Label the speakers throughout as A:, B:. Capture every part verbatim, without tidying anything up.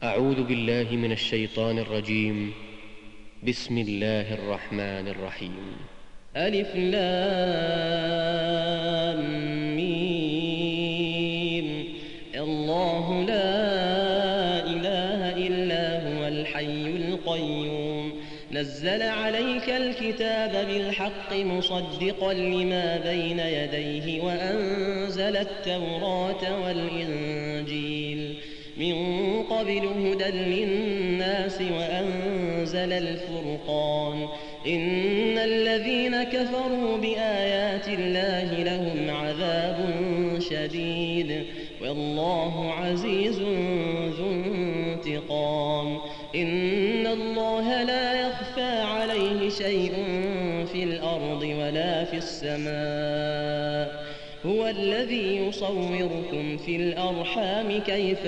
A: أعوذ بالله من الشيطان الرجيم. بسم الله الرحمن الرحيم.
B: ألف لام ميم. الله لا إله إلا هو الحي القيوم نزل عليك الكتاب بالحق مصدقا لما بين يديه وأنزل التوراة والإنجيل من قبل هدى للناس وأنزل الفرقان إن الذين كفروا بآيات الله لهم عذاب شديد والله عزيز ذو انتقام إن الله لا يخفى عليه شيء في الأرض ولا في السماء هو الذي يصوركم في الأرحام كيف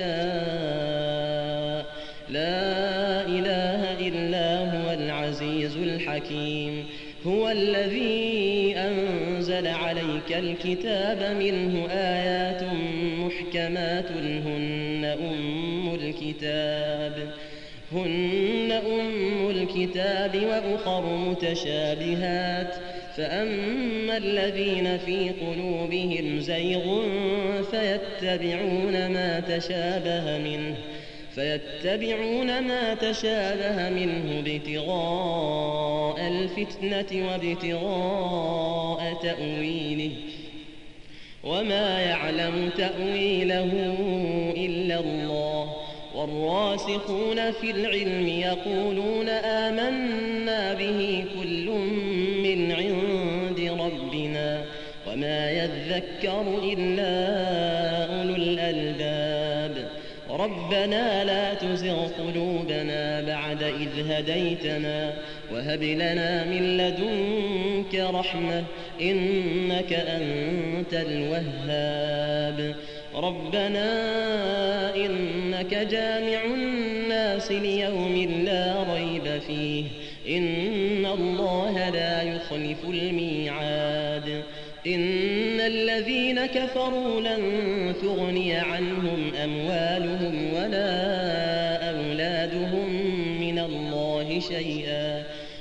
B: يشاء لا إله إلا هو العزيز الحكيم هو الذي أنزل عليك الكتاب منه آيات محكمات هن أم الكتاب هن أم الكتاب وأخر متشابهات فأما الذين في قلوبهم زيغ فيتبعون ما تشابه منه فيتبعون ما تشابه منه ابتغاء الفتنة وابتغاء تأويله وما يعلم تأويله إلا الله والراسخون في العلم يقولون آمنا به كل من عند ربنا وما يذكر إلا أولو الألباب ربنا لا تزغ قلوبنا بعد إذ هديتنا وهب لنا من لدنك رحمة إنك أنت الوهاب ربنا إنك جامع الناس ليوم لا ريب فيه إن الله لا يخلف الميعاد إن الذين كفروا لن تغني عنهم أموالهم ولا أولادهم من الله شيئا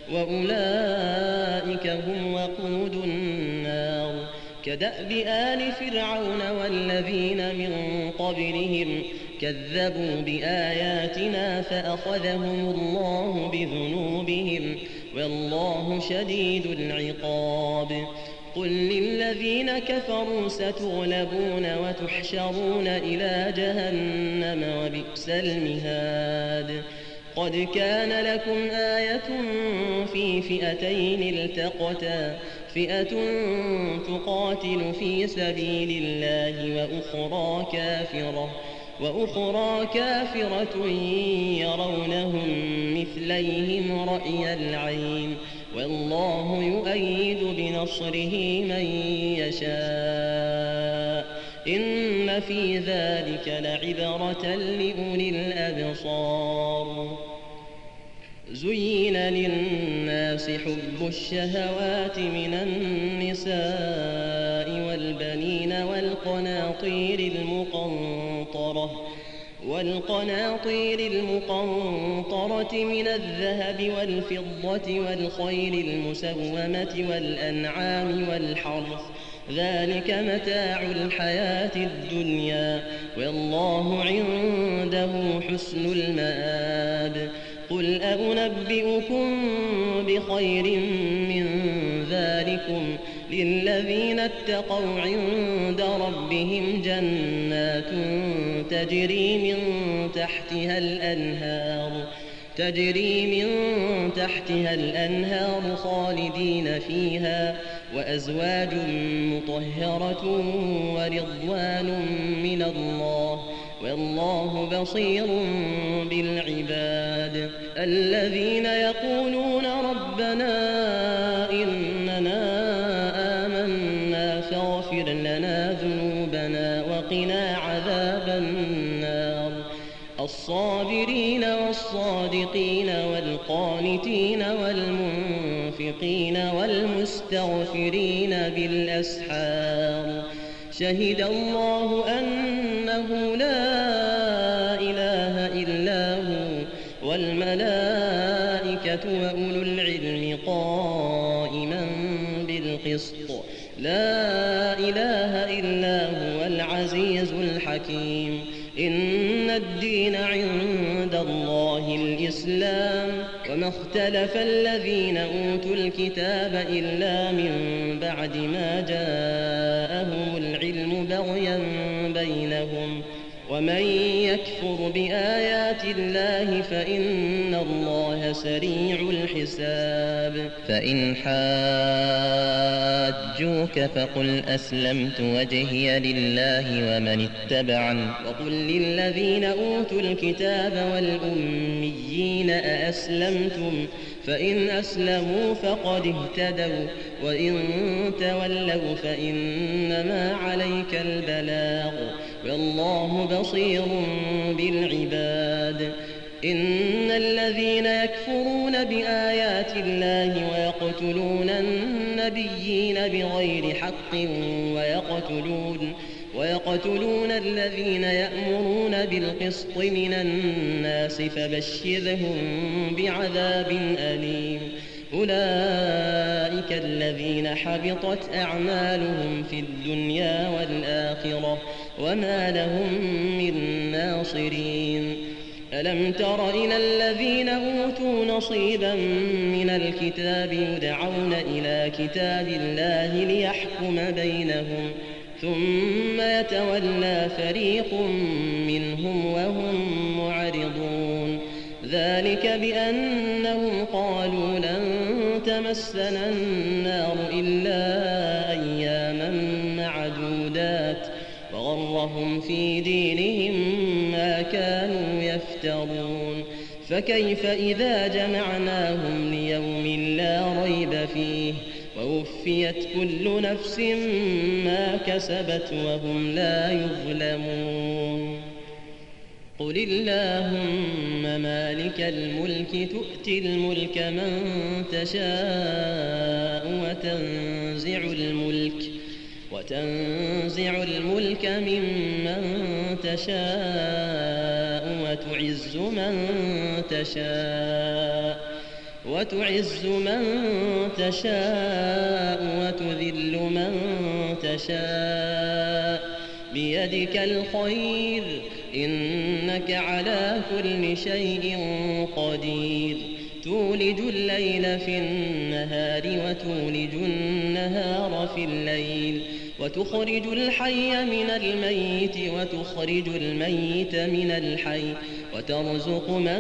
B: وأولئك هم وقود النار كدأب آل فرعون والذين من قبلهم كذبوا بآياتنا فأخذهم الله بذنوبهم والله شديد العقاب قل للذين كفروا ستغلبون وتحشرون إلى جهنم وبئس المهاد قد كان لكم آية في فئتين التقتا فئة تقاتل في سبيل الله وأخرى كافرة وأخرى كافرة يرونهم مثليهم رأي العين والله يؤيد بنصره من يشاء إن في ذلك لعبرة لأولي الأبصار زين للناس حب الشهوات من النساء والبنين والقناطير المقنطرة والقناطير المقنطرة من الذهب والفضة والخيل المسومة والأنعام والحرث ذلك متاع الحياة الدنيا والله عنده حسن المآب قل أنبئكم بخير من ذلكم للذين اتقوا عند ربهم جنات تجري من تحتها الأنهار تجري من تحتها الأنهار خالدين فيها وأزواج مطهرة ورضوان من الله والله بصير بالعباد الذين يقولون ربنا إننا آمنا فاغفر لنا ذنوبنا وقنا عذاب النار الصابرين والصادقين والقانتين والمنفقين والمستغفرين بالأسحار شهد الله أنه لا إله إلا والملائكة وأولو العلم قائما بالقسط لا إله إلا هو العزيز الحكيم إن الدين عند الله الإسلام وما اختلف الذين أوتوا الكتاب إلا من بعد ما جاءهم العلم بغيا بينهم ومن يكفر بآيات الله فإن الله سريع الحساب فإن حاجوك فقل أسلمت وجهي لله ومن اتبعني وقل للذين أوتوا الكتاب والأميين أأسلمتم فإن أسلموا فقد اهتدوا وإن تولوا فإنما عليك البلاغ والله بصير بالعباد إن الذين يكفرون بآيات الله ويقتلون النبيين بغير حق ويقتلون ويقتلون الذين يأمرون بالقسط من الناس فبشرهم بعذاب أليم أولئك الذين حبطت أعمالهم في الدنيا والآخرة وما لهم من ناصرين ألم تر إلى الذين أوتوا نصيبا من الكتاب يدعون إلى كتاب الله ليحكم بينهم ثم يتولى فريق منهم وهم معرضون ذلك بأنهم قالوا لن تمسنا النار إلا أياما معدودات وغرهم في دينهم ما كانوا يفترون فكيف إذا جمعناهم ليوم لا ريب فيه ووفيت كل نفس ما كسبت وهم لا يظلمون قل اللهم مالك الملك تؤتي الملك من تشاء وتنزع الملك وتنزع الملك ممن تشاء وتعز من تشاء وتعز من تشاء وتذل من تشاء بيدك الخير إنك على كل شيء قدير تولج الليل في النهار وتولج النهار في الليل وتخرج الحي من الميت وتخرج الميت من الحي وترزق من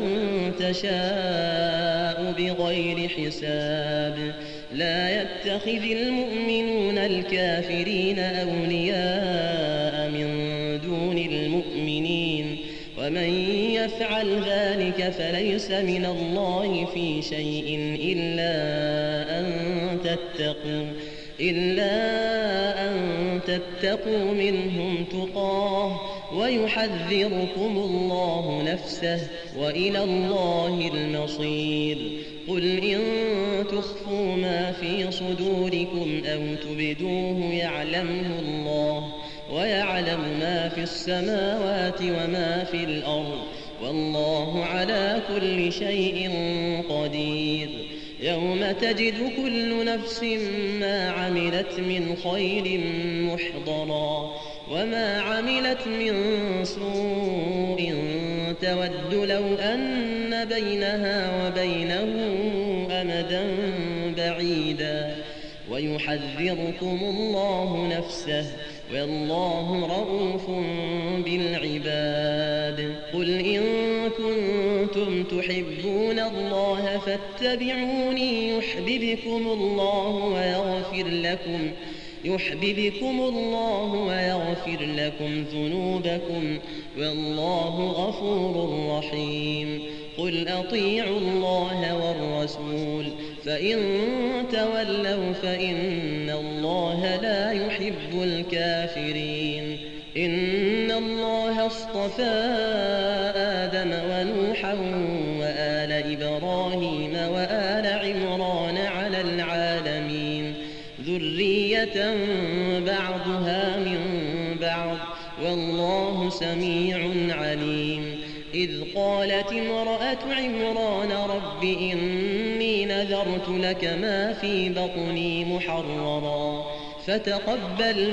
B: تشاء بغير حساب لا يتخذ المؤمنون الكافرين أولياء من دون المؤمنين ومن يفعل ذلك فليس من الله في شيء إلا أن تتقوا إلا أن تتقوا منهم تقاه ويحذركم الله نفسه وإلى الله المصير قل إن تخفوا ما في صدوركم أو تبدوه يعلمه الله ويعلم ما في السماوات وما في الأرض والله على كل شيء قدير يوم تجد كل نفس ما عملت من خير محضرا وما عملت من سوء تود لو أن بينها وبينه أمدا بعيدا ويحذركم الله نفسه والله رؤوف بالعباد قل إن كنتم تحبون الله فاتبعوني يحببكم الله ويغفر لكم يحببكم الله ويغفر لكم ذنوبكم والله غفور رحيم قل أطيعوا الله والرسول فإن تولوا فإن الله لا يحب الكافرين إن الله اصطفى آدم ونوحا وآل إبراهيم وآل عمران على العالمين ذرية بعضها من بعض والله سميع عليم إذ قالت امرأة عمران رب إني نذرت لك ما في بطني محررا فتقبل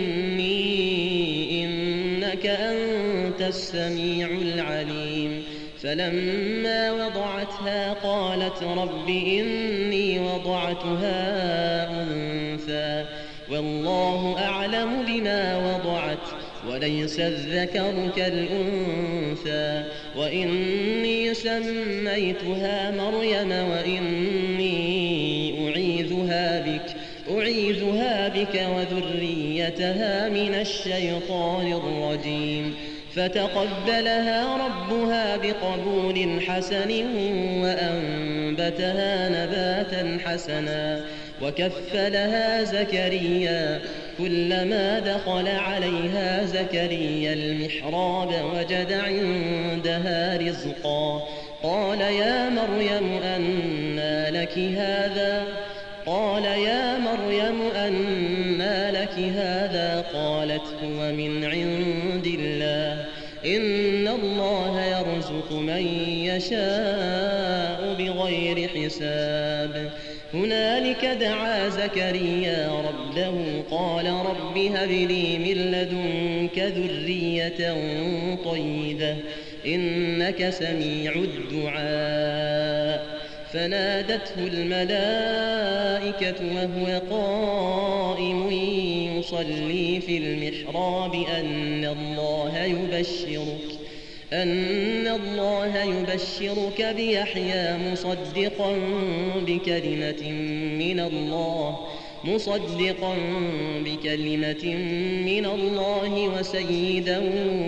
B: مني إنك أنت السميع العليم فلما وضعتها قالت رب إني وضعتها أنثى والله أعلم بما وضعت وليس الذكر كالأنثى وإني سميتها مريم وإني أعيذها بك أعيذها بك وذريتها من الشيطان الرجيم فتقبلها ربها بقبول حسن وأنبتها نباتا حسنا وكفلها زكريا كلما دخل عليها زكريا المحراب وجد عندها رزقا قال يا مريم أنى لك هذا قال يا مريم أنى لك هذا قالت هو من عند الله إن الله يرزق من يشاء بغير حساب هنالك دعا زكريا ربه قال رب هب لي من لدنك ذرية طيبة إنك سميع الدعاء فنادته الملائكة وهو قائم يصلي في المحراب أن الله يبشرك أن الله يبشرك بيحيى مصدقا بكلمة من الله مصدقا بكلمة من الله وسيدا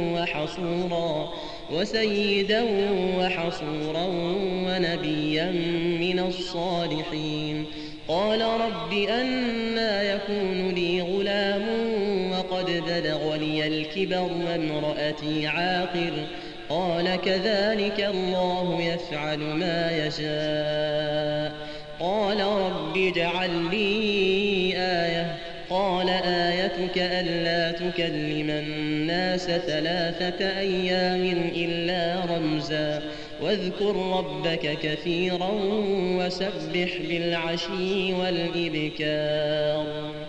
B: وحصورا وسيدا وحصورا ونبيا من الصالحين قال رب أنى يكون لي غلام وقد بلغني الكبر وامرأتي عاقر قال كذلك الله يفعل ما يشاء قال رب اجعل لي آية قال آيتك ألا تكلم الناس ثلاثة أيام إلا رمزا واذكر ربك كثيرا وسبح بالعشي والإبكار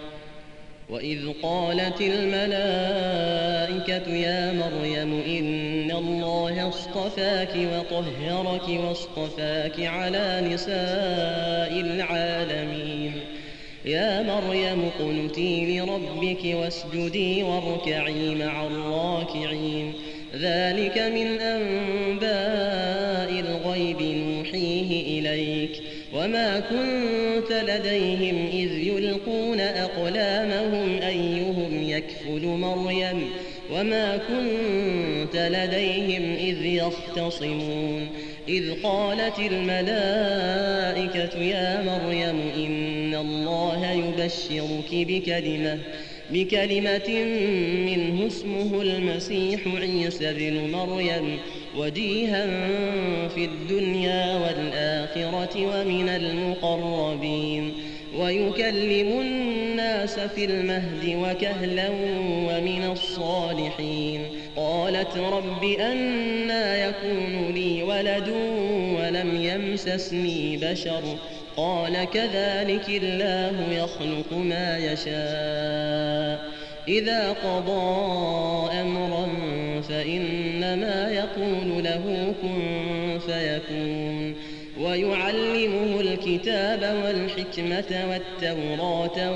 B: وإذ قالت الملائكة يا مريم إن الله اصطفاك وطهرك واصطفاك على نساء العالمين يا مريم اقنتي لربك واسجدي واركعي مع الراكعين ذلك من أنباء الغيب نوحيه إليك وما كنت لديهم إذ يلقون أقلامهم أيهم يكفل مريم وما كنت لديهم إذ يختصمون إذ قالت الملائكة يا مريم إن الله يبشرك بكلمة بكلمة منه اسمه المسيح عيسى بن مريم وجيها في الدنيا والآخرة ومن المقربين ويكلم الناس في المهد وكهلا ومن الصالحين قالت رب أنى يكون لي ولد ولم يمسسني بشر قال كذلك الله يخلق ما يشاء إذا قضى أمرا فإنما يقول له كن فيكون ويعلمه الكتاب والحكمة والتوراة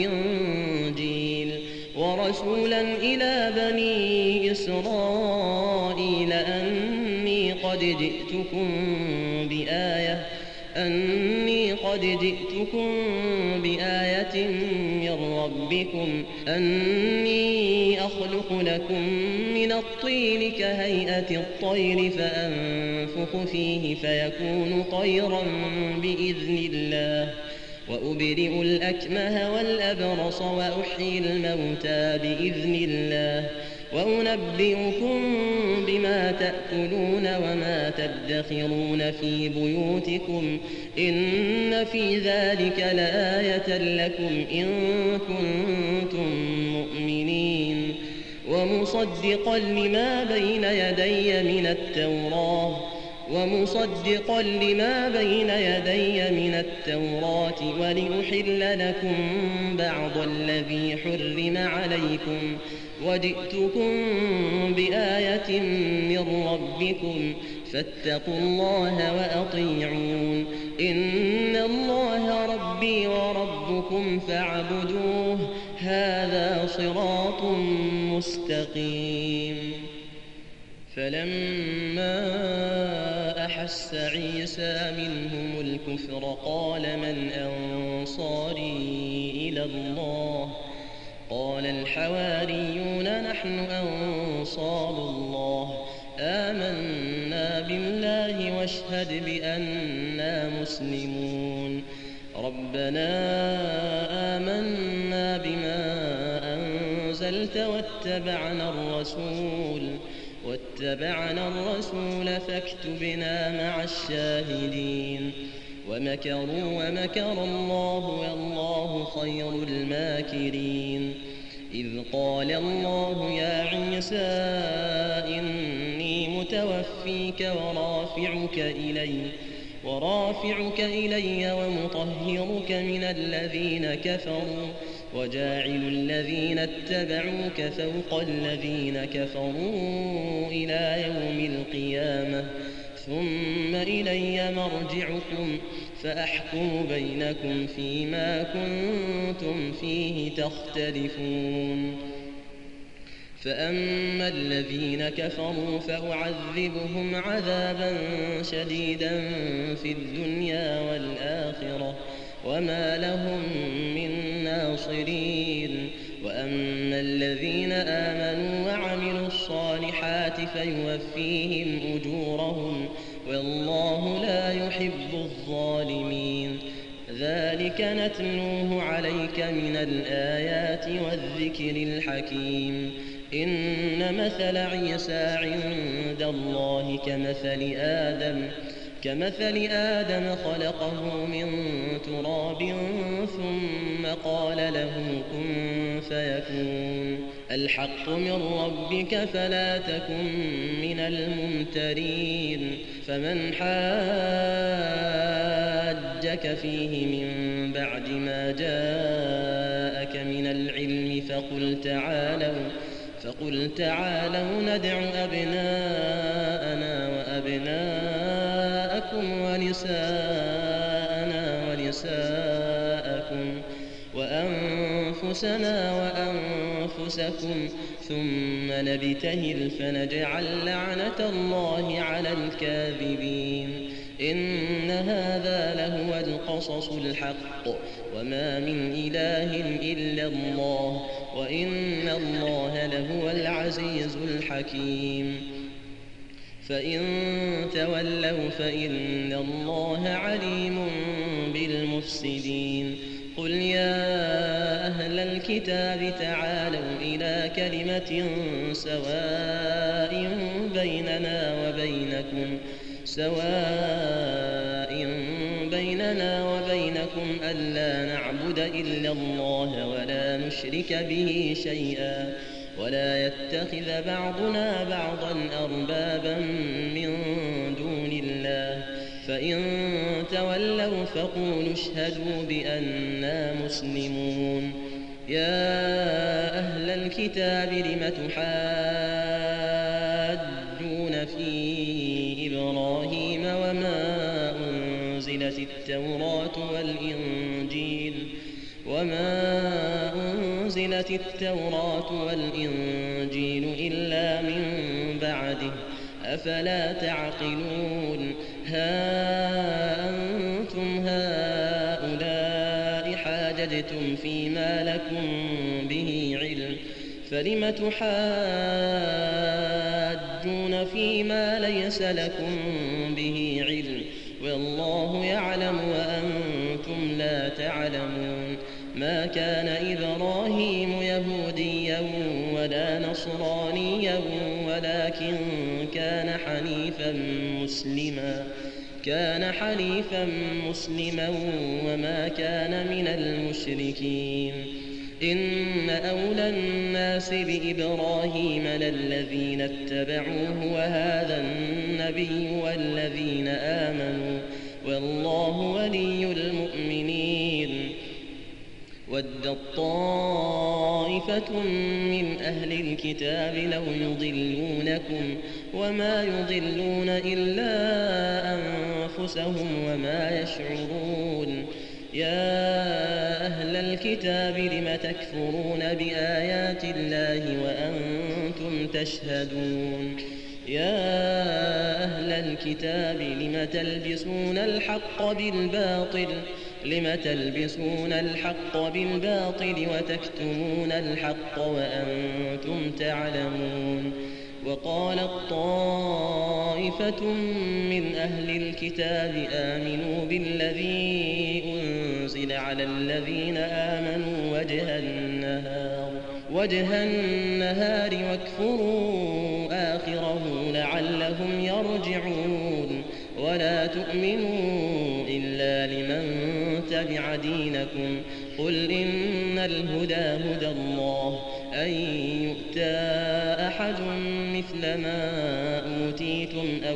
B: والإنجيل ورسولا إلى بني إسرائيل أني قد جئتكم بآية أني قد جئتكم بآية من ربكم أني أخلق لكم من الطين كهيئة الطير فأنفخ فيه فيكون طيرا بإذن الله وأبرئ الأكمه والأبرص وأحيي الموتى بإذن الله وأنبئكم بما تأكلون وما تدخرون في بيوتكم إن في ذلك لآية لكم إن كنتم مؤمنين ومصدقا لما بين يدي من التوراة ومصدقا لما بين يدي من التوراة ولأحل لكم بعض الذي حرم عليكم وجئتكم بآية من ربكم فاتقوا الله وأطيعون إن الله ربي وربكم فاعبدوه هذا صراط مستقيم. فلما أحس عيسى منهم الكفر قال من أنصاري إلى الله قال الحواريون نحن أنصار الله آمنا بالله واشهد بأننا مسلمون ربنا آمنا بما أنزلت واتبعنا الرسول واتبعنا الرسول فاكتبنا مع الشاهدين ومكروا ومكر الله والله خير الماكرين. إذ قال الله يا عيسى إني متوفيك ورافعك إلي ورافعك إلي ومطهرك من الذين كفروا وجاعل الذين اتبعوك فوق الذين كفروا إلى يوم القيامة ثم إلي مرجعكم فأحكم بينكم فيما كنتم فيه تختلفون. فأما الذين كفروا فأعذبهم عذابا شديدا في الدنيا والآخرة وما لهم من ناصرين. وأما الذين آمنوا وعملوا الصالحات فيوفيهم أجورهم والله لا يحب الظالمين. ذلك نتلوه عليك من الآيات والذكر الحكيم. إن مثل عيسى عند الله كمثل آدم كمثل آدم خلقه من تراب ثم قال له كن فيكون. الحق من ربك فلا تكن من الممترين. فمن حاجك فيه من بعد ما جاءك من العلم فقل تعالوا فقل تعالوا ندع أبناءنا وأبناءكم ونساءنا ونساءكم وأنفسنا وأنفسكم ثم نبتهل فنجعل لعنة الله على الكاذبين. إن هذا لهو القصص الحق وما من إله إلا الله وإن الله لهو العزيز الحكيم. فإن تولوا فإن الله عليم بالمفسدين. قل يا أهل الكتاب تعالوا إلى كلمة سواء بيننا وبينكم سواء بيننا وبينكم ألا نعبد إلا الله ولا نشرك به شيئا ولا يتخذ بعضنا بعضا أربابا من دون الله. فإن تولوا فقولوا اشهدوا بأننا مسلمون. يا أهل الكتاب لم تحاجون في إبراهيم وما أنزلت التوراة والإنجيل وما أنزلت التوراة والإنجيل إلا من بعده أفلا تعقلون. ها أنتم هؤلاء حاججتم فيما لكم به علم فلم تحاجون فيما ليس لكم به علم والله يعلم وأنتم لا تعلمون. ما كان إبراهيم يهوديا ولا نصرانيا ولكن كان حنيفا مسلما كان حنيفا مسلما وما كان من المشركين. إن أولى الناس بإبراهيم للذين اتبعوه وهذا النبي والذين آمنوا والله ولي المؤمنين ودت طائفة من أهل الكتاب لو يضلونكم وما يضلون إلا أنفسهم وما يشعرون يا أهل الكتاب لم تكفرون بآيات الله وأنتم تشهدون يا أهل الكتاب لم تلبسون الحق بالباطل لم تلبسون الحق بالباطل وتكتمون الحق وأنتم تعلمون وقالت طائفة من أهل الكتاب آمنوا بالذي أنزل على الذين آمنوا وجه النهار وجه النهار واكفروا آخره لعلهم يرجعون ولا تؤمنوا إلا لمن تبع دينكم قل إن الهدى هدى الله أن يؤتى أحد مثل ما أوتيتم أو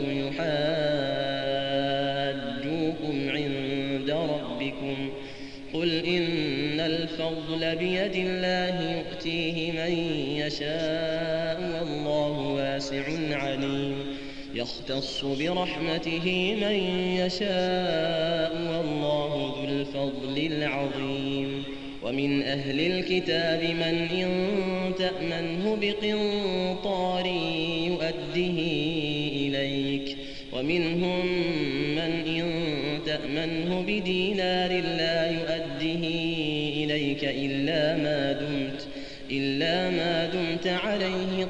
B: يحاجوكم عند ربكم قل إن الفضل بيد الله يؤتيه من يشاء والله واسع عليم يختص برحمته من يشاء والله ذو الفضل العظيم ومن أهل الكتاب من إن تأمنه بقنطار يؤده إليك ومنهم من إن تأمنه بدينار لا يؤده إليك إلا ما دمت إلا ما دمت عليه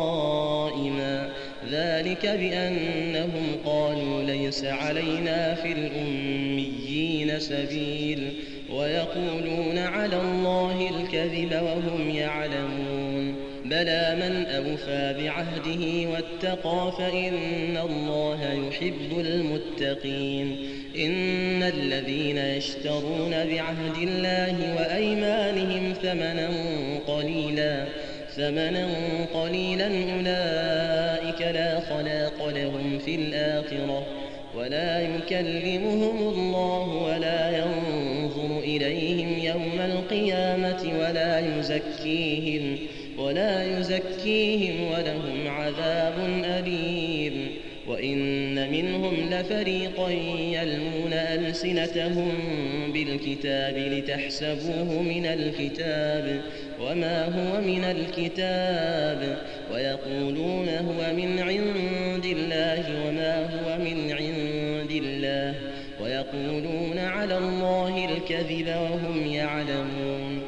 B: قائما ذلك بأنهم قالوا ليس علينا في الأميين سبيل ويقولون على الله الكذب وهم يعلمون بلى من أوفى بعهده واتقى فإن الله يحب المتقين إن الذين يشترون بعهد الله وأيمانهم ثمنا قليلا ثمنا قليلا أولئك لا خلاق لهم في الآخرة ولا يكلمهم الله ولا ينظر إليهم يوم القيامة ولا يزكيهم ولا يزكيهم ولهم عذاب أليم وإن منهم لفريقا يلمون ألسنتهم بالكتاب لتحسبوه من الكتاب وما هو من الكتاب ويقولون هو من عند الله وما هو من عند الله ويقولون على الله الكذب وهم يعلمون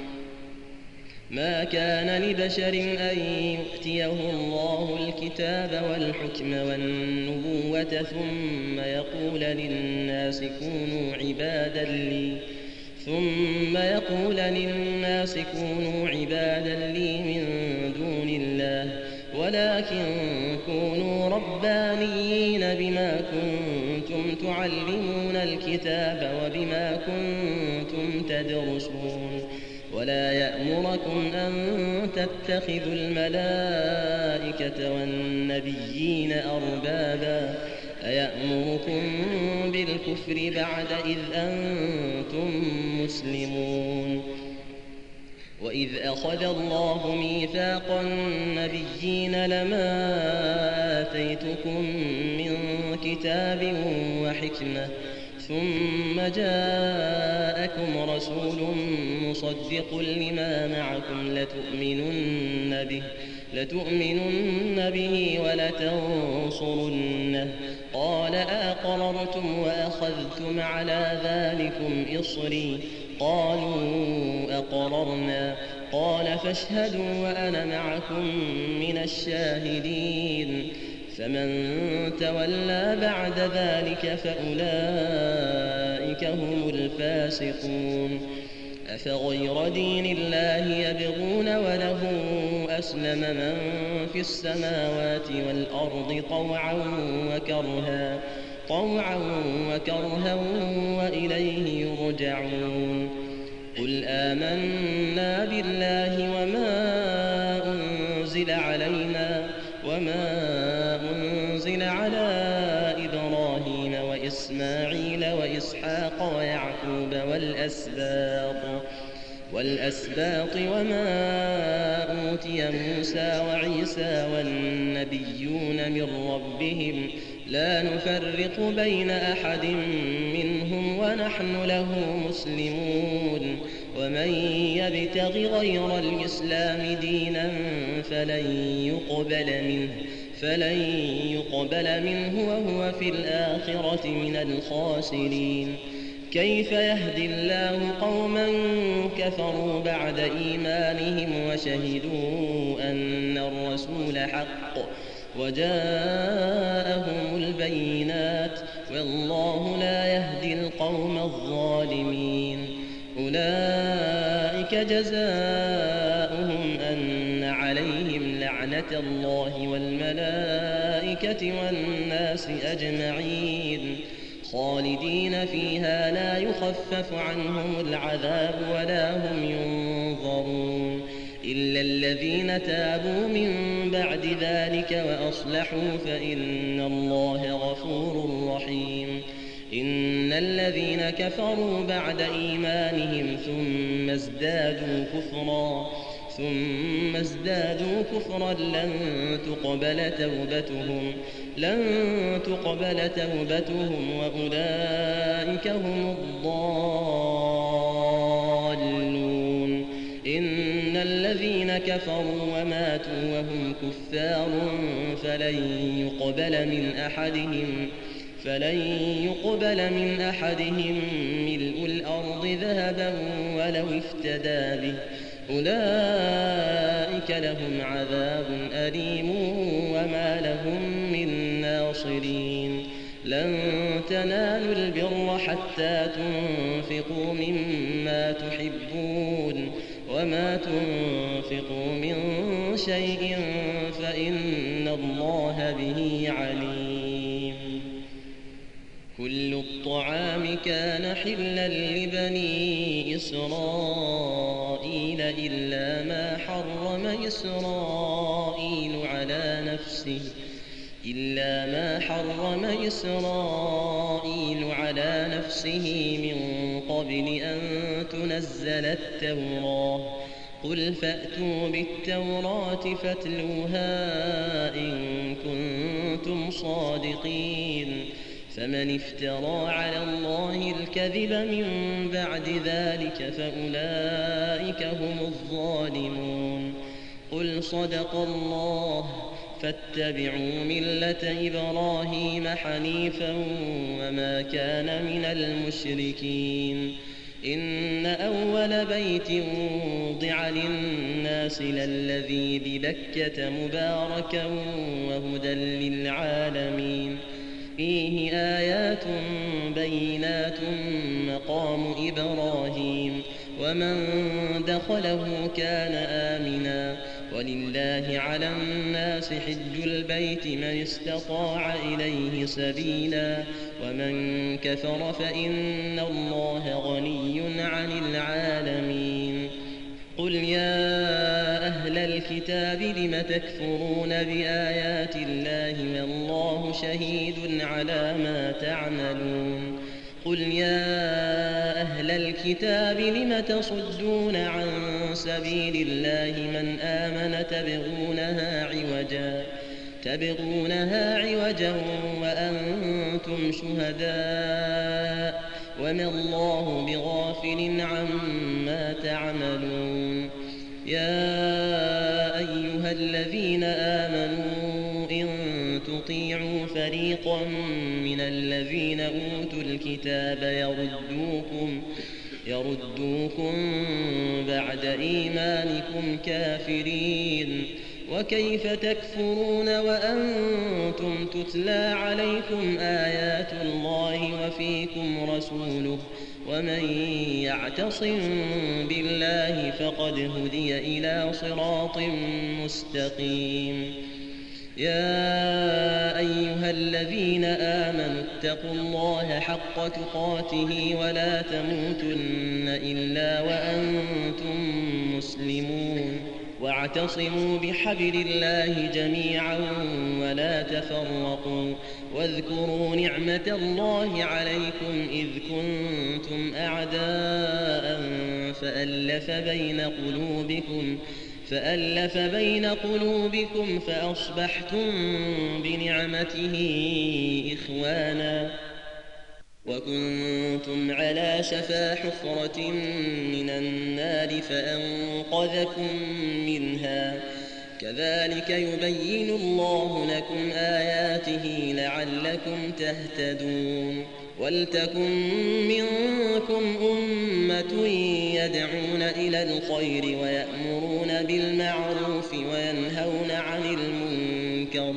B: ما كان لبشر أن يؤتيه الله الكتاب والحكم والنبوة ثم يقول للناس كونوا عبادا لي ثم يقول للناس كونوا عبادا لي من دون الله ولكن كونوا ربانيين بما كنتم تعلمون الكتاب وبما كنتم تدرسون ولا يأمركم أن تتخذوا الملائكة والنبيين أربابا أيأمركم بالكفر بعد إذ أنتم مسلمون وإذ أخذ الله ميثاق النبيين لما آتيتكم من كتاب وحكمة ثم جاءكم رسول مصدق لما معكم لتؤمنن به لتؤمنن به ولتنصرنه قال أقررتم وأخذتم على ذلكم إصري قالوا أقررنا قال فاشهدوا وأنا معكم من الشاهدين فمن تولى بعد ذلك فأولئك هم الفاسقون أفغير دين الله يبغون وله أسلم من في السماوات والأرض طوعا وكرها طوعا وكرها وإليه يرجعون قل قل آمنا بالله وما أنزل علينا وما أنزل على إبراهيم وإسماعيل وإسحاق ويعقوب والأسباط والأسباط وما أوتي موسى وعيسى والنبيون من ربهم لا نفرق بين أحد منهم ونحن له مسلمون ومن يبتغ غير الإسلام دينا فلن يقبل منه فلن يقبل منه وهو في الآخرة من الخاسرين كيف يهدي الله قوما كفروا بعد إيمانهم وشهدوا أن الرسول حق وجاءهم البينات والله لا يهدي القوم الظالمين أولئك جزاؤهم أن عليهم لعنة الله والملائكة والناس أجمعين خالدين فيها لا يخفف عنهم العذاب ولا هم ينظرون إلا الذين تابوا من بعد ذلك وأصلحوا فإن الله غفور رحيم إن الذين كفروا بعد إيمانهم ثم ازدادوا كفرا ثم ازدادوا كفرا لن تقبل توبتهم لن تقبل توبتهم وأولئك هم الضالون إن الذين كفروا وماتوا وهم كفار فلن يقبل من أحدهم فلن يقبل من أحدهم ملء الأرض ذهبا ولو افتدى به أولئك لهم عذاب أليم وما لهم من ناصرين لن تنالوا البر حتى تنفقوا مما تحبون وما تنفقوا من شيء فإن الله به عليم كل الطعام كان حلا لبني إسرائيل إلا ما حرم إسرائيل على نفسه إلا ما حرم إسرائيل على نفسه من قبل أن تنزل التوراة قل فأتوا بالتوراة فاتلوها إن كنتم صادقين فمن افترى على الله الكذب من بعد ذلك فأولئك هم الظالمون قل صدق الله فاتبعوا ملة إبراهيم حنيفا وما كان من المشركين إن أول بيت وضع للناس للذي ببكة مباركا وهدى للعالمين فيه آيات بينات مقام إبراهيم ومن دخله كان آمنا ولله على الناس حج البيت من استطاع إليه سبيلا ومن كفر فإن الله غني عن العالمين قل يا أهل الكتاب لم تكفرون بآيات الله والله شهيد على ما تعملون قل يا أهل الكتاب لم تصدون عن سبيل الله من آمن تبغونها عوجا تبغونها عوجا وأنتم شهداء وما الله بغافل عما تعملون يا أيها الذين آمنوا إن تطيعوا فريقا من الذين أوتوا الكتاب يردوكم يردوكم بعد إيمانكم كافرين وكيف تكفرون وأنتم تتلى عليكم آيات الله وفيكم رسوله ومن يعتصم بالله فقد هدي إلى صراط مستقيم يا أيها الذين آمنوا اتقوا الله حق تقاته ولا تموتن إلا وأنتم مسلمون واعتصموا بحبل الله جميعا ولا تفرقوا واذكروا نعمة الله عليكم إذ كنتم أعداء فألف بين قلوبكم فألف بين قلوبكم فأصبحتم بنعمته إخوانا وكنتم على شفا حفرة من النار فأنقذكم منها كذلك يبين الله لكم آياته لعلكم تهتدون ولتكن منكم أمة يدعون إلى الخير ويأمرون بالمعروف وينهون عن المنكر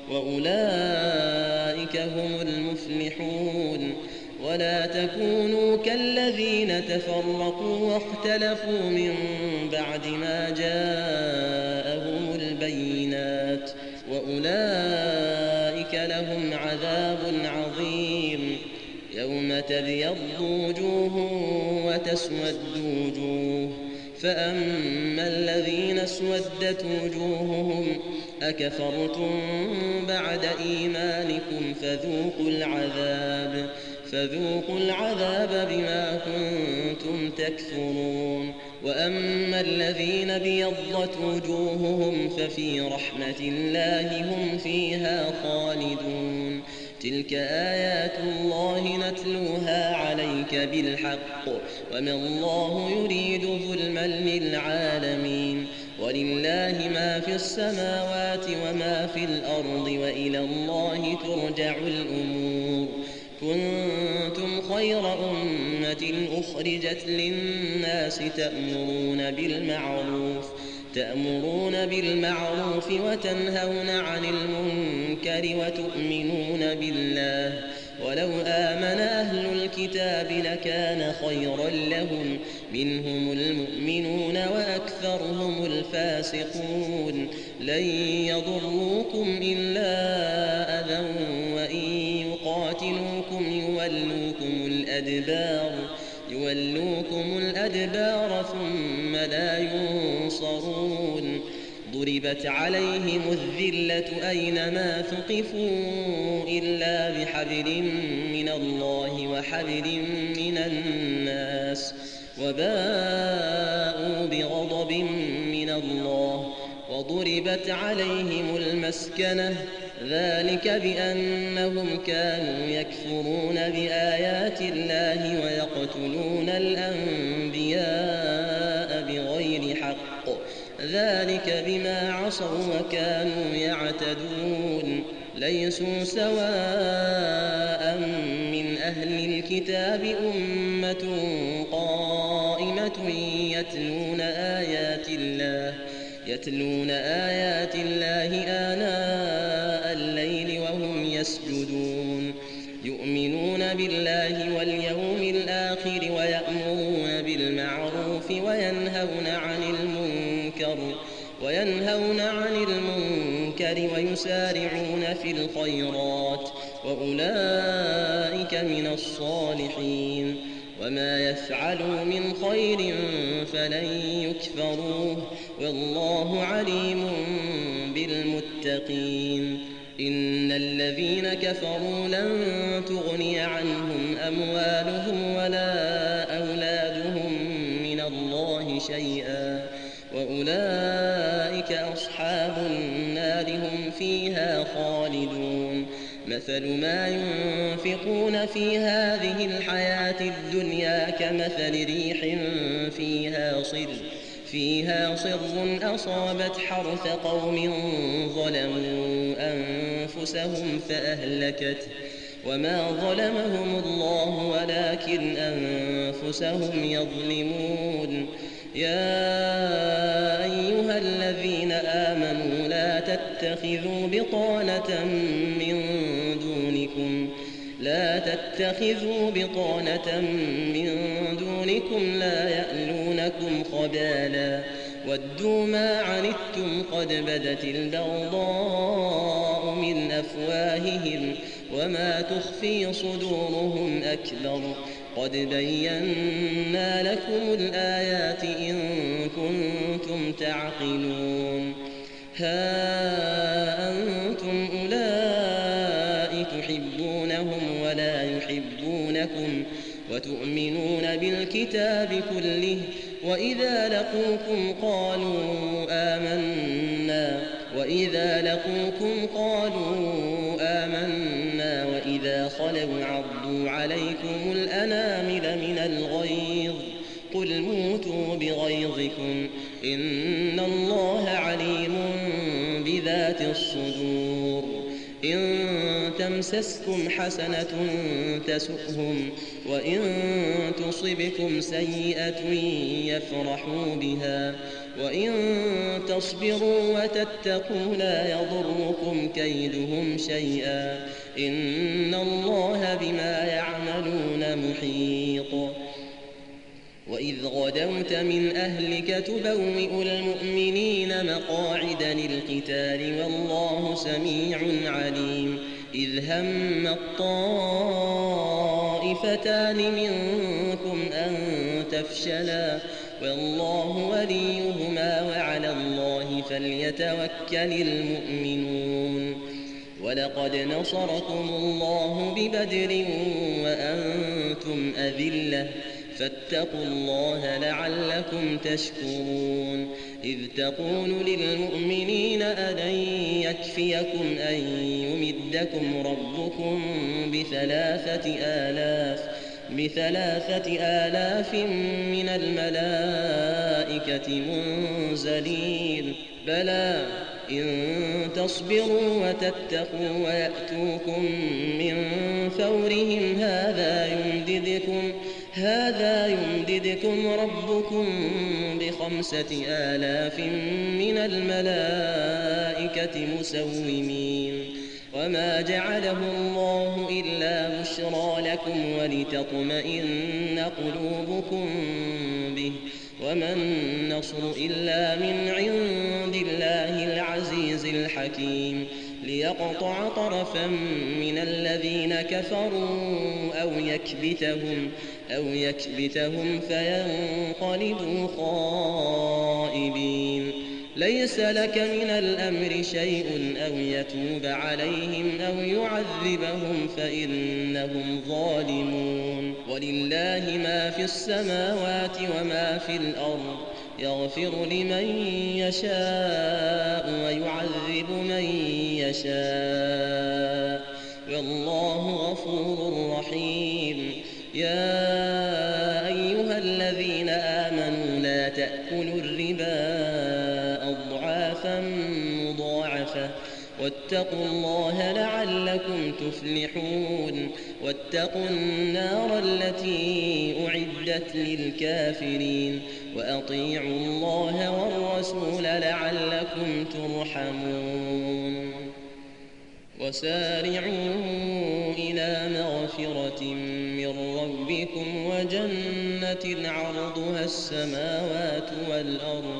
B: وأولئك هم المفلحون ولا تكونوا كالذين تفرقوا واختلفوا من بعد ما جاءهم البينات وأولئك لهم عذاب عظيم يوم تبيض وجوه وتسود وجوه فأما الذين اسودت وجوههم أكفرتم بعد إيمانكم فذوقوا العذاب فذوقوا العذاب بما كنتم تكفرون وأما الذين ابيضت وجوههم ففي رحمة الله هم فيها خالدون تلك آيات الله نتلوها عليك بالحق وما الله يريد ظلما للعالمين ولله ما في السماوات وما في الأرض وإلى الله ترجع الأمور كنتم خير أمة أخرجت للناس تأمرون بالمعروف تأمرون بالمعروف وتنهون عن المنكر وتؤمنون بالله ولو آمن أهل الكتاب لكان خيرا لهم منهم المؤمنون وأكثرهم الفاسقون لن يضروكم إلا أذى وإن يقاتلوكم يولوكم الأدبار يولوكم الأدبار ثم لا ينصرون ضربت عليهم الذلة أينما ثقفوا إلا بحبل من الله وحبل من الناس وباءوا بغضب من الله وضربت عليهم المسكنة ذلك بأنهم كانوا يكفرون بآيات الله ويقتلون الأنبياء بغير حق ذلك بما عصوا وكانوا يعتدون ليسوا سواء من أهل الكتاب أمة قائمة يتلون آيات الله يتلون آيات الله آناء الليل وهم يسجدون يؤمنون بالله واليوم الآخر ويأمرون بالمعروف وينهون عن المنكر وينهون عن المنكر ويسارعون في الخيرات وأولئك من الصالحين وما يفعلوا من خير فلن يكفروه والله عليم بالمتقين إن الذين كفروا لن تغني عنهم أموالهم ولا أولادهم من الله شيئا وأولئك أصحاب النار هم فيها خالدون مثل ما ينفقون في هذه الحياة الدنيا كمثل ريح فيها صر فيها صر أصابت حرث قوم ظلموا أنفسهم فأهلكته وما ظلمهم الله ولكن أنفسهم يظلمون يا أيها الذين آمنوا لا تتخذوا بطانة من دونكم لا تتخذوا بطانة من دونكم لا يألونكم خبالا ودوا ما عنتم قد بدت البغضاء من أفواههم وما تخفي صدورهم أكبر قد بينا لكم الآيات إن كنتم تعقلون ها أنتم أولئك تحبونهم ولا يحبونكم وتؤمنون بالكتاب كله وإذا لقوكم قالوا آمنا وإذا لقوكم قالوا آمنا وإذا خلوا عضوا عليكم الأنامل من الغيظ قل موتوا بغيظكم إن الله عليم بذات الصدور إن تمسسكم حسنة تسؤهم وإن تصبكم سيئة يفرحوا بها وإن تصبروا وتتقوا لا يضركم كيدهم شيئا إن الله بما يعملون محيط وإذ غدوت من أهلك تبوئ المؤمنين مقاعد للقتال والله سميع عليم إذ هم الطائفتان منكم أن تفشلا والله وليهما وعلى الله فليتوكل المؤمنون ولقد نصركم الله ببدر وأنتم أذلة فاتقوا الله لعلكم تشكرون إذ تقول للمؤمنين ألن يكفيكم أن يمدكم ربكم بثلاثة آلاف بثلاثة آلاف من الملائكة منزلين بلى إن تصبروا وتتقوا ويأتوكم من فورهم هذا يمددكم هذا يمددكم ربكم بخمسة آلاف من الملائكة مسومين وما جعله الله إلا بشرى لكم ولتطمئن قلوبكم به وما النصر إلا من عند الله العزيز الحكيم ليقطع طرفا من الذين كفروا أو يكبتهم أو يكبتهم فينقلبوا خائبين ليس لك من الأمر شيء أو يتوب عليهم أو يعذبهم فإنهم ظالمون ولله ما في السماوات وما في الأرض يغفر لمن يشاء ويعذب من يشاء والله غفور رحيم يا أيها الذين آمنوا لا تأكلوا الربا أضعافا مضاعفة واتقوا الله لعلكم تفلحون واتقوا النار التي أعدت للكافرين وأطيعوا الله والرسول لعلكم ترحمون وسارعوا إلى مغفرة من ربكم وجنة عرضها السماوات والأرض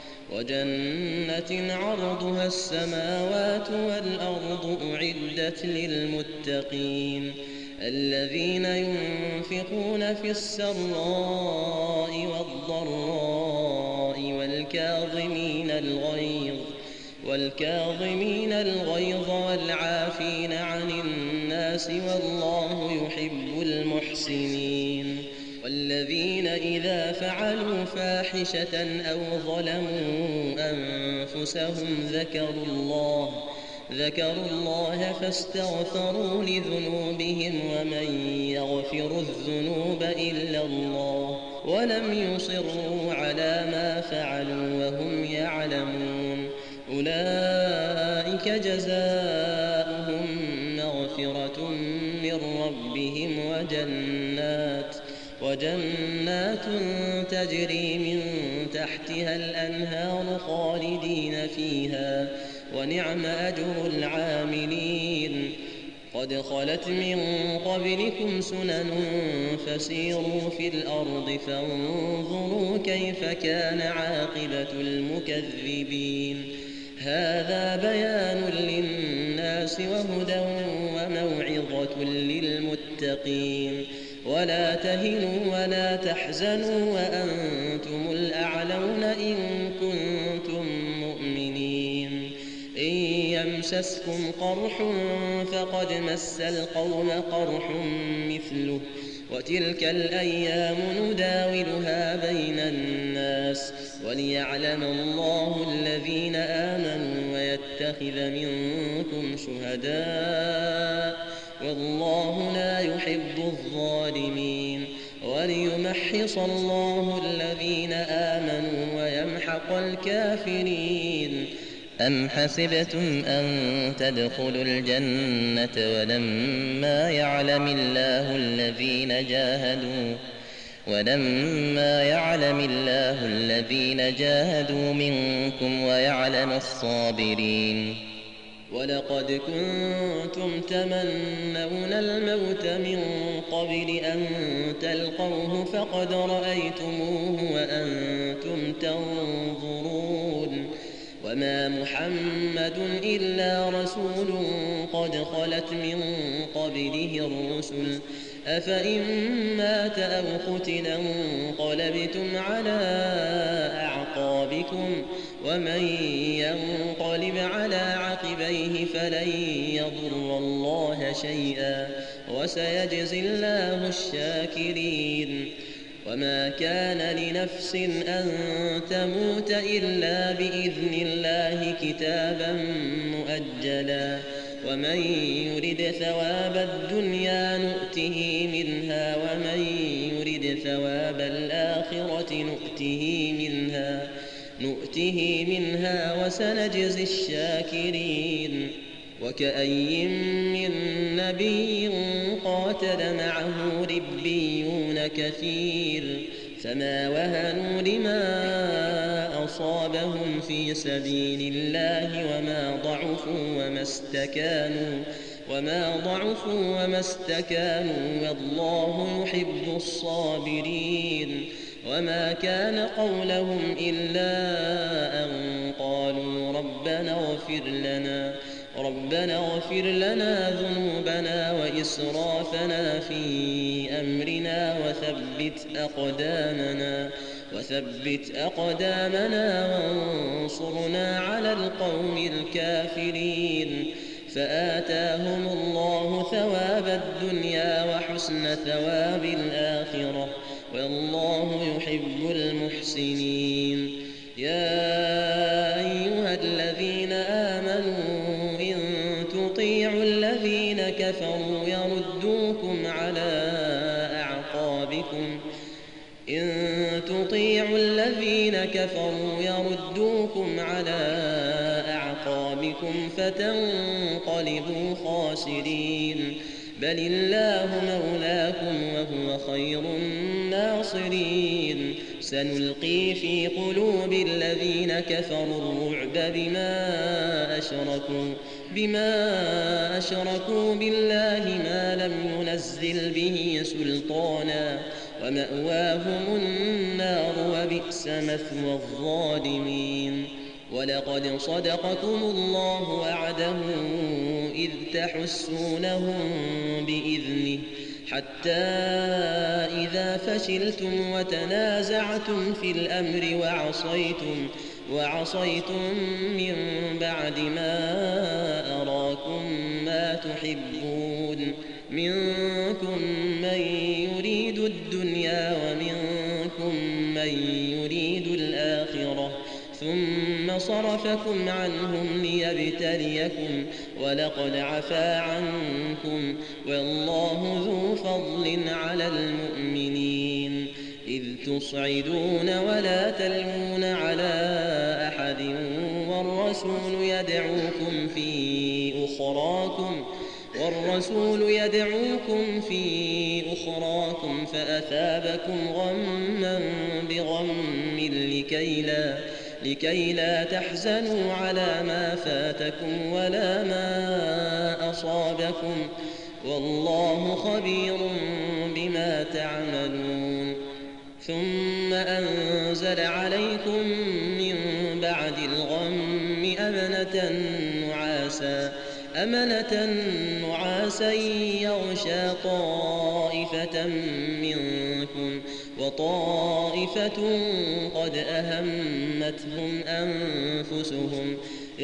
B: وجنة عرضها السماوات والأرض أعدت للمتقين الذين ينفقون في السراء والضراء والكاظمين الغيظ والكاظمين الغيظ والعافين عن الناس والله يحب المحسنين والذين إذا فعلوا فاحشة أو ظلموا أنفسهم ذكروا الله ذكروا الله فاستغفروا لذنوبهم ومن يغفر الذنوب إلا الله ولم يصروا على ما فعلوا وهم يعلمون أولئك جزاؤهم مغفرة من ربهم وجنات وجنات تجري من تحتها الأنهار خالدين فيها ونعم أجر العاملين قد خلت من قبلكم سنن فسيروا في الأرض فانظروا كيف كان عاقبة المكذبين هذا بيان للناس وهدى وموعظة للمتقين ولا تهنوا ولا تحزنوا وأنتم الأعلون إن كنتم مؤمنين إن يمسسكم قرح فقد مس القوم قرح مثله وتلك الأيام نداولها بين الناس وليعلم الله الذين آمنوا ويتخذ منكم شهداء والله لا يحب الظالمين وليمحص الله الذين آمنوا ويمحق الكافرين أم حسبتم أن تدخلوا الجنة ولما يعلم الله الذين جاهدوا ولما يعلم الله الذين جاهدوا منكم ويعلم الصابرين ولقد كنتم تمنون الموت من قبل أن تلقوه فقد رأيتموه وأنتم تنظرون وما محمد إلا رسول قد خلت من قبله الرسل أفإن مات أو قتل انقلبتم على أعقابكم ومن ينقلب على عقبيه فلن يضر الله شيئا وسيجزي الله الشاكرين وما كان لنفس أن تموت إلا بإذن الله كتابا مؤجلا ومن يرد ثواب الدنيا نؤته منها ومن يرد ثواب الآخرة نؤته منها نؤته منها وسنجزي الشاكرين وكأي من نبي قاتل معه ربيون كثير فما وهنوا لما أصابهم في سبيل الله وما ضعفوا وما استكانوا وما ضعفوا وما استكانوا والله يحب الصابرين وما كان قولهم إلا أن قالوا ربنا اغفر لنا ربنا اغفر لنا ذنوبنا وإسرافنا في أمرنا وثبت أقدامنا وثبت أقدامنا وانصرنا على القوم الكافرين فآتاهم الله ثواب الدنيا وحسن ثواب الآخرة والله يحب المحسنين يا أيها الذين آمنوا إن تطيعوا الذين كفروا يردوكم على أعقابكم إن تطيعوا الذين كفروا يردوكم على أعقابكم فتنقلبوا خاسرين بل الله مولاكم وهو خير الناصرين سنلقي في قلوب الذين كفروا الرعب بما أشركوا بما أشركوا بالله ما لم ينزل به سلطانا ومأواهم النار وبئس مثوى الظالمين ولقد صدقكم الله وعده إذ تحسونهم بإذنه حتى إذا فشلتم وتنازعتم في الأمر وعصيتم وعصيتم من بعد ما أراكم ما تحبون منكم من يريد الدنيا ومنكم من يريد الآخرة ثم صرفكم عنهم ليبتليكم ولقد عفا عنكم والله ذو فضل على المؤمنين إذ تصعدون ولا تلوون على أحد والرسول يدعوكم في أخراكم والرسول يدعوكم في أخراكم فأثابكم غما بغم لكي لا, لكي لا تحزنوا على ما فاتكم ولا ما أصابكم والله خبير بما تعملون ثم أنزل عليكم من بعد الغم أمنة نعاسا أمنة نعاسا يغشى طائفة منكم وطائفة قد أهمتهم أنفسهم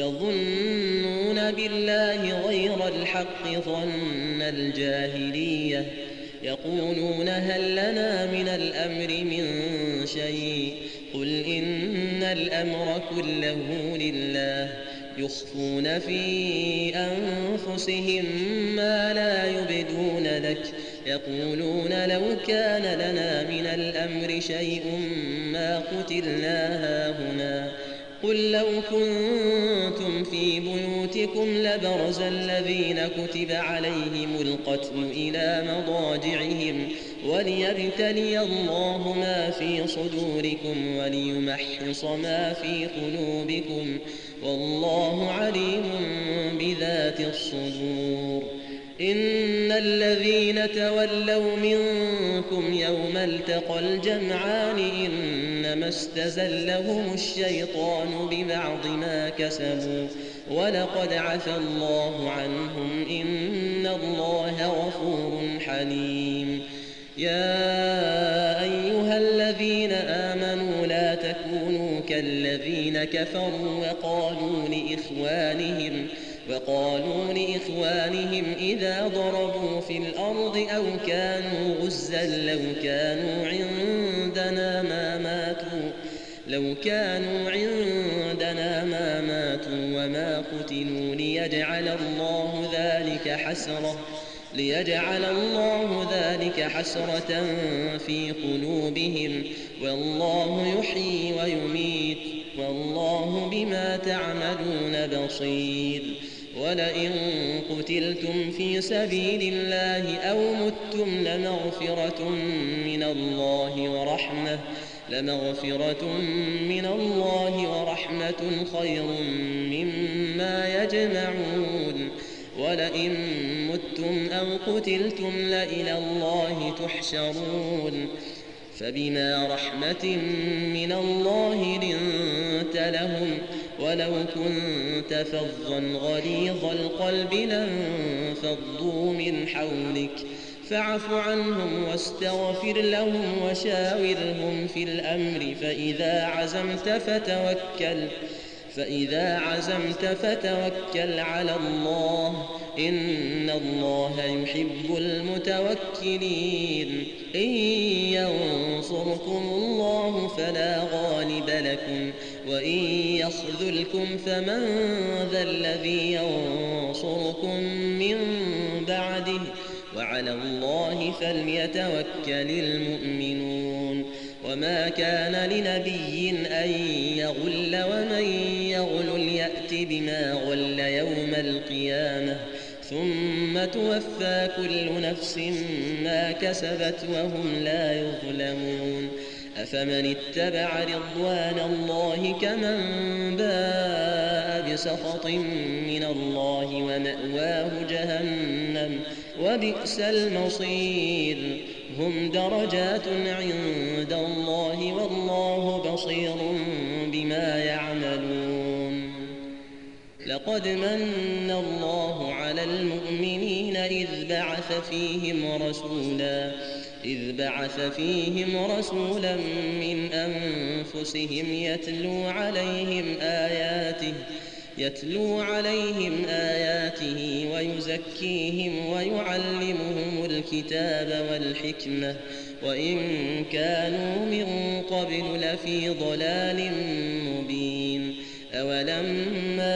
B: يظنون بالله غير الحق ظن الجاهلية يقولون هل لنا من الأمر من شيء قل إن الأمر كله لله يخفون في أنفسهم ما لا يبدون لك يقولون لو كان لنا من الأمر شيء ما قتلنا هاهنا قل لو كنتم في بيوتكم لبرز الذين كتب عليهم القتل إلى مضاجعهم وليبتلي الله ما في صدوركم وليمحص ما في قلوبكم والله عليم بذات الصدور إن الذين تولوا منكم يوم التقى الجمعان إنما استزلهم الشيطان ببعض ما كسبوا ولقد عفى الله عنهم إن الله غفور حليم يا أيها الذين آمنوا لا تكونوا كالذين كفروا وقالوا لإخوانهم وقالوا لإخوانهم إذا ضربوا في الأرض أو كانوا غزا لو كانوا عندنا ما ماتوا لو كانوا عندنا ما ماتوا وما قتلوا ليجعل الله ذلك حسرة ليجعل الله ذلك حسرة في قلوبهم والله يحيي ويميت والله بما تعملون بصير ولئن قتلتم في سبيل الله أو متم لمغفرة من الله ورحمة لمغفرة من الله ورحمة خير مما يجمعون ولئن متم أو قتلتم لإلى الله تحشرون فبما رحمة من الله لنت لهم ولو كنت فظا غليظ القلب لانفضوا من حولك فاعف عنهم واستغفر لهم وشاورهم في الأمر فإذا عزمت فتوكل فإذا عزمت فتوكل على الله إن الله يحب المتوكلين إن ينصركم الله فلا غالب لكم وإن يخذلكم فمن ذا الذي ينصركم من بعده وعلى الله فليتوكل المؤمنون وما كان لنبي أن يغل ومن يغل يأت بما غل يوم القيامة ثم توفى كل نفس ما كسبت وهم لا يظلمون أفمن اتبع رضوان الله كمن باء بسخط من الله ومأواه جهنم وبئس المصير هم درجات عند الله والله بصير بما يعملون لقد من الله على المؤمنين إذ بعث فيهم رسولا إذ بعث فيهم رسولا من أنفسهم يتلو عليهم آياته يتلو عليهم آياته ويزكيهم ويعلمهم الكتاب والحكمة وإن كانوا من قبل لفي ضلال مبين أولما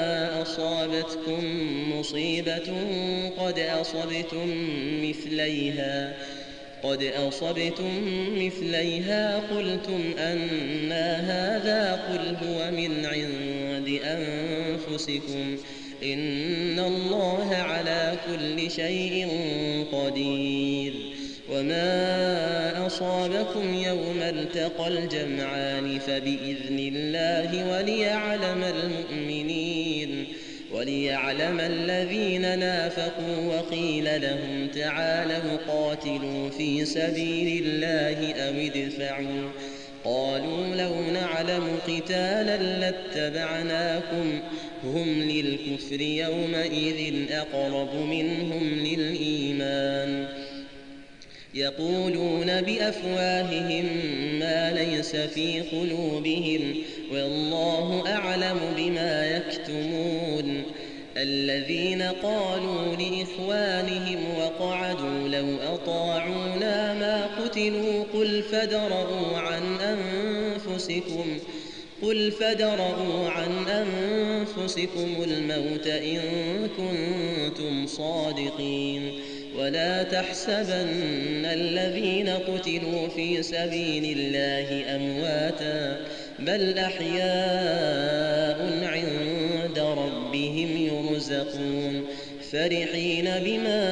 B: أصابتكم مصيبة قد أصبتم مثليها قد أصبتم مثليها قلتم أنى هذا قل هو من عند أنفسكم إن الله على كل شيء قدير وما أصابكم يوم التقى الجمعان فبإذن الله وليعلم المؤمنين وليعلم الذين نافقوا وقيل لهم تعالوا قاتلوا في سبيل الله أو ادفعوا قالوا لو نعلم قتالا لاتبعناكم هم للكفر يومئذ أقرب منهم للإيمان يقولون بأفواههم ما ليس في قلوبهم والله أعلم بما يكتمون الذين قالوا لإخوانهم وقعدوا لو أطاعونا ما قتلوا قل فادرءوا عن أنفسكم قل فادرءوا عن أنفسكم الموت إن كنتم صادقين ولا تحسبن الذين قتلوا في سبيل الله أمواتا بل أحياء عند ربهم يرزقون فرحين بما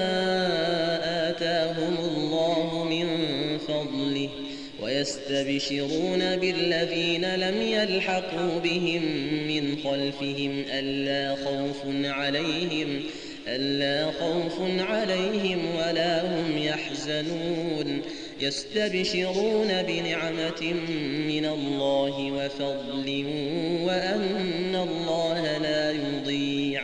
B: آتاهم الله من فضله ويستبشرون بالذين لم يلحقوا بهم من خلفهم ألا خوف عليهم ألا خوف عليهم ولا هم يحزنون يستبشرون بنعمة من الله وفضل وأن الله لا يضيع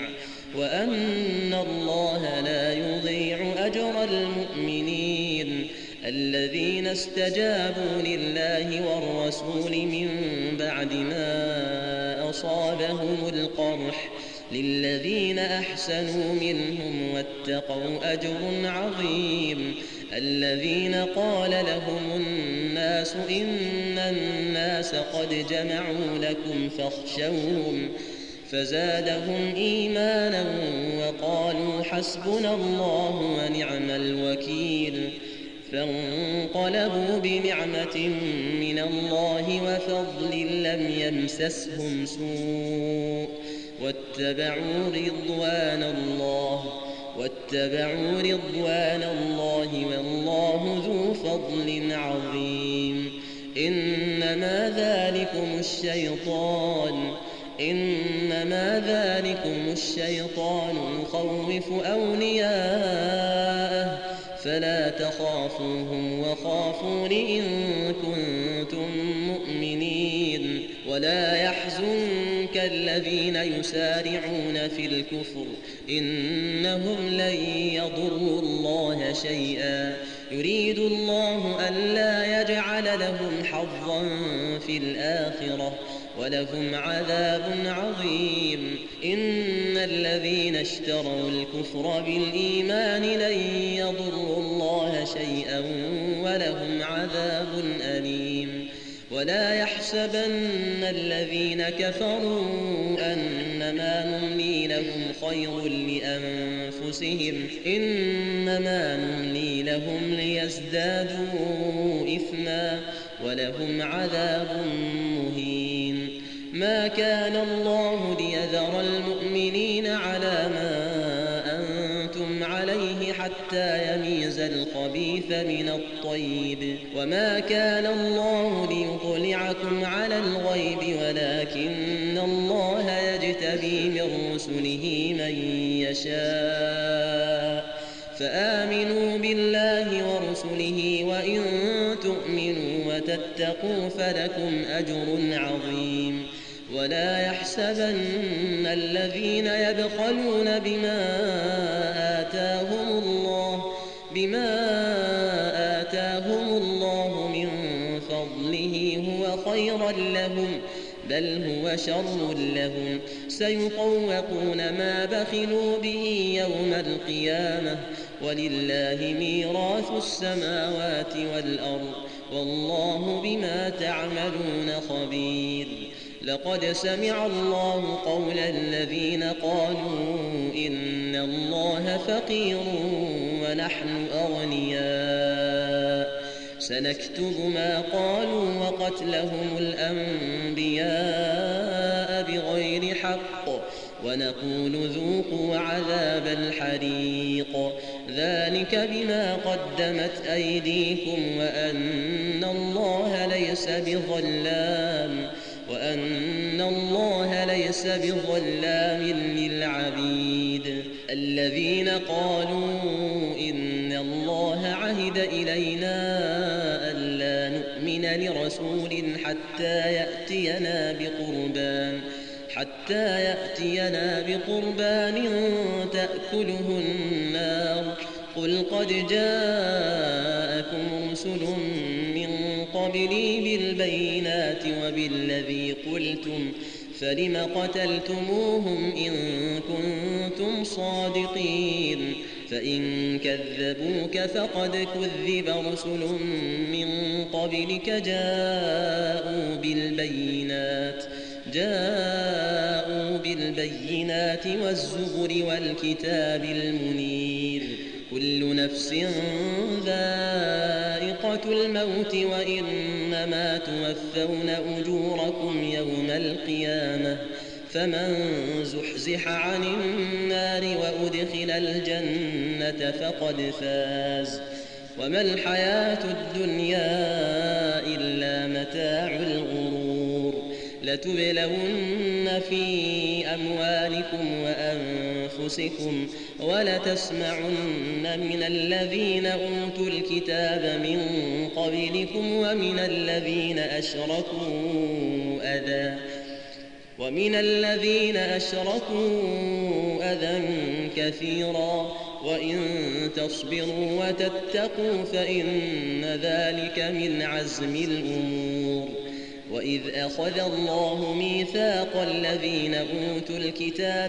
B: وأن الله لا يضيع أجر المؤمنين الذين استجابوا لله والرسول من بعد ما أصابهم القرح للذين أحسنوا منهم واتقوا أجر عظيم الذين قال لهم الناس إن الناس قد جمعوا لكم فاخشوهم فزادهم إيمانا وقالوا حسبنا الله ونعم الوكيل فانقلبوا بنعمة من الله وفضل لم يمسسهم سوء واتبعوا رضوان الله واتبعوا رضوان الله والله ذو فضل عظيم إنما ذلكم الشيطان إنما ذلكم الشيطان يخوف أولياءه فلا تخافوهم وخافون إن كنتم مؤمنين ولا يحزنك الذين يسارعون في الكفر إنهم لن يضروا الله شيئا يريد الله ألا يجعل لهم حظا في الآخرة ولهم عذاب عظيم إن الذين اشتروا الكفر بالإيمان لن يضروا الله شيئا ولهم عذاب أليم ولا يحسبن الذين كفروا أنما نملي لهم خير لأنفسهم إنما نملي لهم ليزدادوا إثما ولهم عذاب مهين ما كان الله ليذر المؤمنين على ما أنتم عليه حتى يميز الخبيث من الطيب وما كان الله ليطلعكم على الغيب ولكن الله يجتبي من رسله من يشاء فآمنوا بالله ورسله وإن تؤمنوا وتتقوا فلكم أجر عظيم ولا يحسبن الذين يبخلون بما آتاهم الله بما آتاهم الله من فضله هو خيرا لهم بل هو شر لهم سيطوقون ما بخلوا به يوم القيامة ولله ميراث السماوات والأرض والله بما تعملون خبير لقد سمع الله قول الذين قالوا إن الله فقير ونحن أغنياء سنكتب ما قالوا وقتلهم الأنبياء بغير حق ونقول ذوقوا عذاب الحريق ذلك بما قدمت أيديكم وأن الله ليس بظلام وأن الله ليس بظلام للعبيد الذين قالوا إن الله عهد إلينا ألا نؤمن لرسول حتى يأتينا بقربان حتى يأتينا بقربان تأكله النار قل قد جاءكم رسل من قبلي بالبينات وبالذي قلتم فلم قتلتموهم إن كنتم صادقين فإن كذبوك فقد كذب رسل من قبلك جاءوا بالبينات جاءوا بالبينات والزبر والكتاب المنير كل نفس ذائقة الموت وإنما توفون أجوركم يوم القيامة فمن زحزح عن النار وأدخل الجنة فقد فاز وما الحياة الدنيا إلا متاع الغرور لتبلون في أموالكم وأنفسكم ولتسمعن من الذين أوتوا الكتاب من قبلكم ومن الذين أشركوا أذى ومن الذين أشركوا أذى كثيرا وإن تصبروا وتتقوا فإن ذلك من عزم الأمور وإذ أخذ الله ميثاق الذين أوتوا الكتاب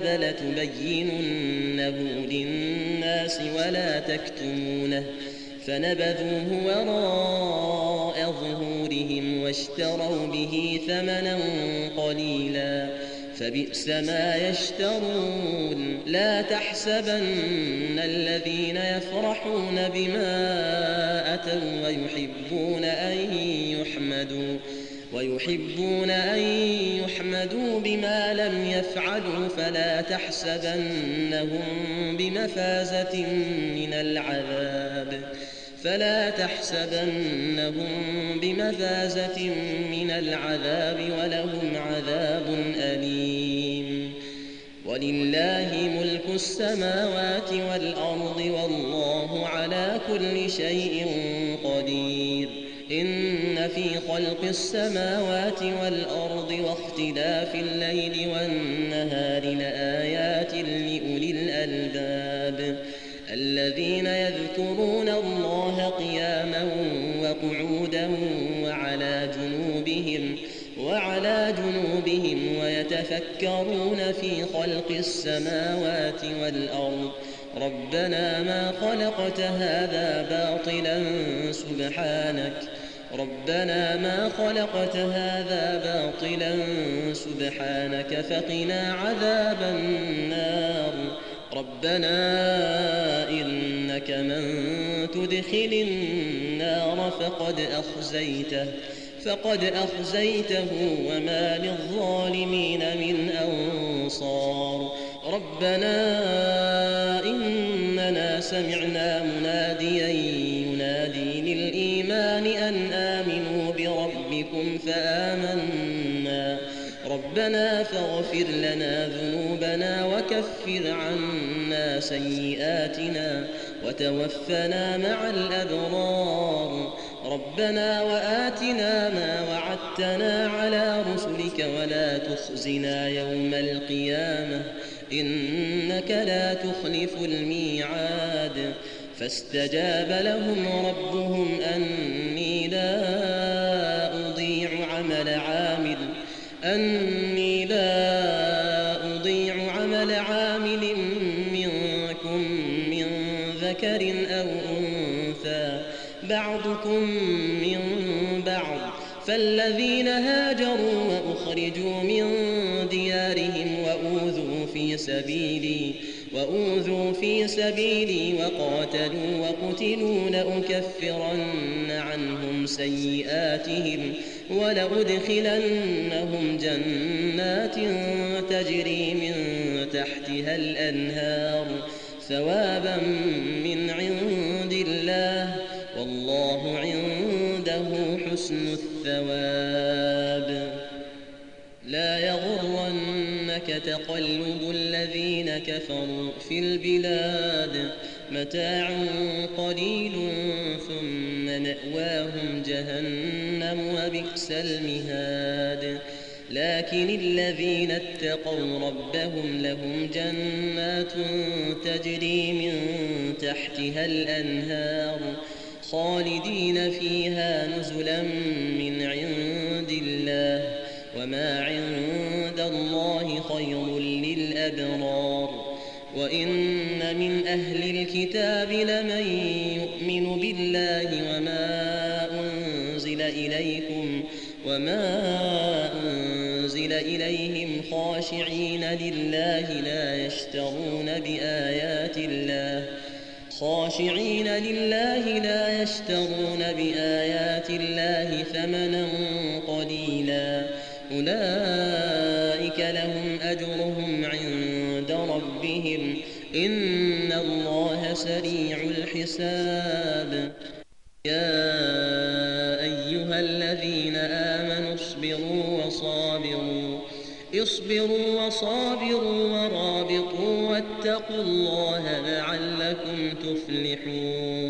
B: لتبيننه للناس ولا تكتمونه فنبذوه وراء ظهورهم واشتروا به ثمنا قليلا فبئس ما يشترون لا تحسبن الذين يفرحون بما أتوا ويحبون أن يحمدوا ويحبون أن يحمدوا بما لم يفعلوا فلا تحسبنهم بمفازة من العذاب فلا تحسبنهم بمفازة من العذاب ولهم عذاب أليم ولله ملك السماوات والأرض والله على كل شيء قدير إن في خلق السماوات والأرض واختلاف الليل والنهار لآيات لأولي الألباب الذين يذكرون الله قياما وقعودا وعلى جنوبهم وعلى جنوبهم ويتفكرون في خلق السماوات والأرض ربنا ما خلقت هذا باطلا سبحانك ربنا ما خلقت هذا باطلا سبحانك فقنا عذاب النار ربنا إنك من تدخل النار فقد أخزيته فقد أخزيته وما للظالمين من أنصار ربنا إننا سمعنا مناديا ينادي للإيمان أن آمنوا بربكم فآمنا ربنا فاغفر لنا ذنوبنا وكفر عنا سيئاتنا وتوفنا مع الأبرار ربنا وآتنا ما وعدتنا على رسلك ولا تخزنا يوم القيامة إنك لا تخلف الميعاد فاستجاب لهم ربهم أني لا أضيع عمل عامل أني لا أضيع عمل عامل منكم من ذكر أو أنثى بعضكم من بعض فالذين هاجروا وأخرجوا من ديارهم وأوذوا في سبيلي وأوذوا في سبيلي وقاتلوا وقتلوا لأكفرن عنهم سيئاتهم ولأدخلنهم جنات تجري من تحتها الأنهار ثوابا من عند الله والله عنده حسن الثواب. لا يغرنك تقلب الذين كفروا في البلاد متاع قليل ثم مأواهم جهنم وبئس المهاد. لكن الذين اتقوا ربهم لهم جنات تجري من تحتها الأنهار خالدين فيها نزلا من عند الله وما عند الله خير للأبرار. وإن من أهل الكتاب لمن يؤمن بالله وما أنزل إليكم وما أنزل إليهم خاشعين لله لا يشترون بآيات الله خاشعين لله لا يشترون بآيات الله ثمنا قليلا أولئك لهم أجرهم عند ربهم إن الله سريع الحساب. يا أيها الذين آمنوا اصبروا وصابروا اصبروا وصابروا ورابطوا واتقوا الله لعلكم تفلحون.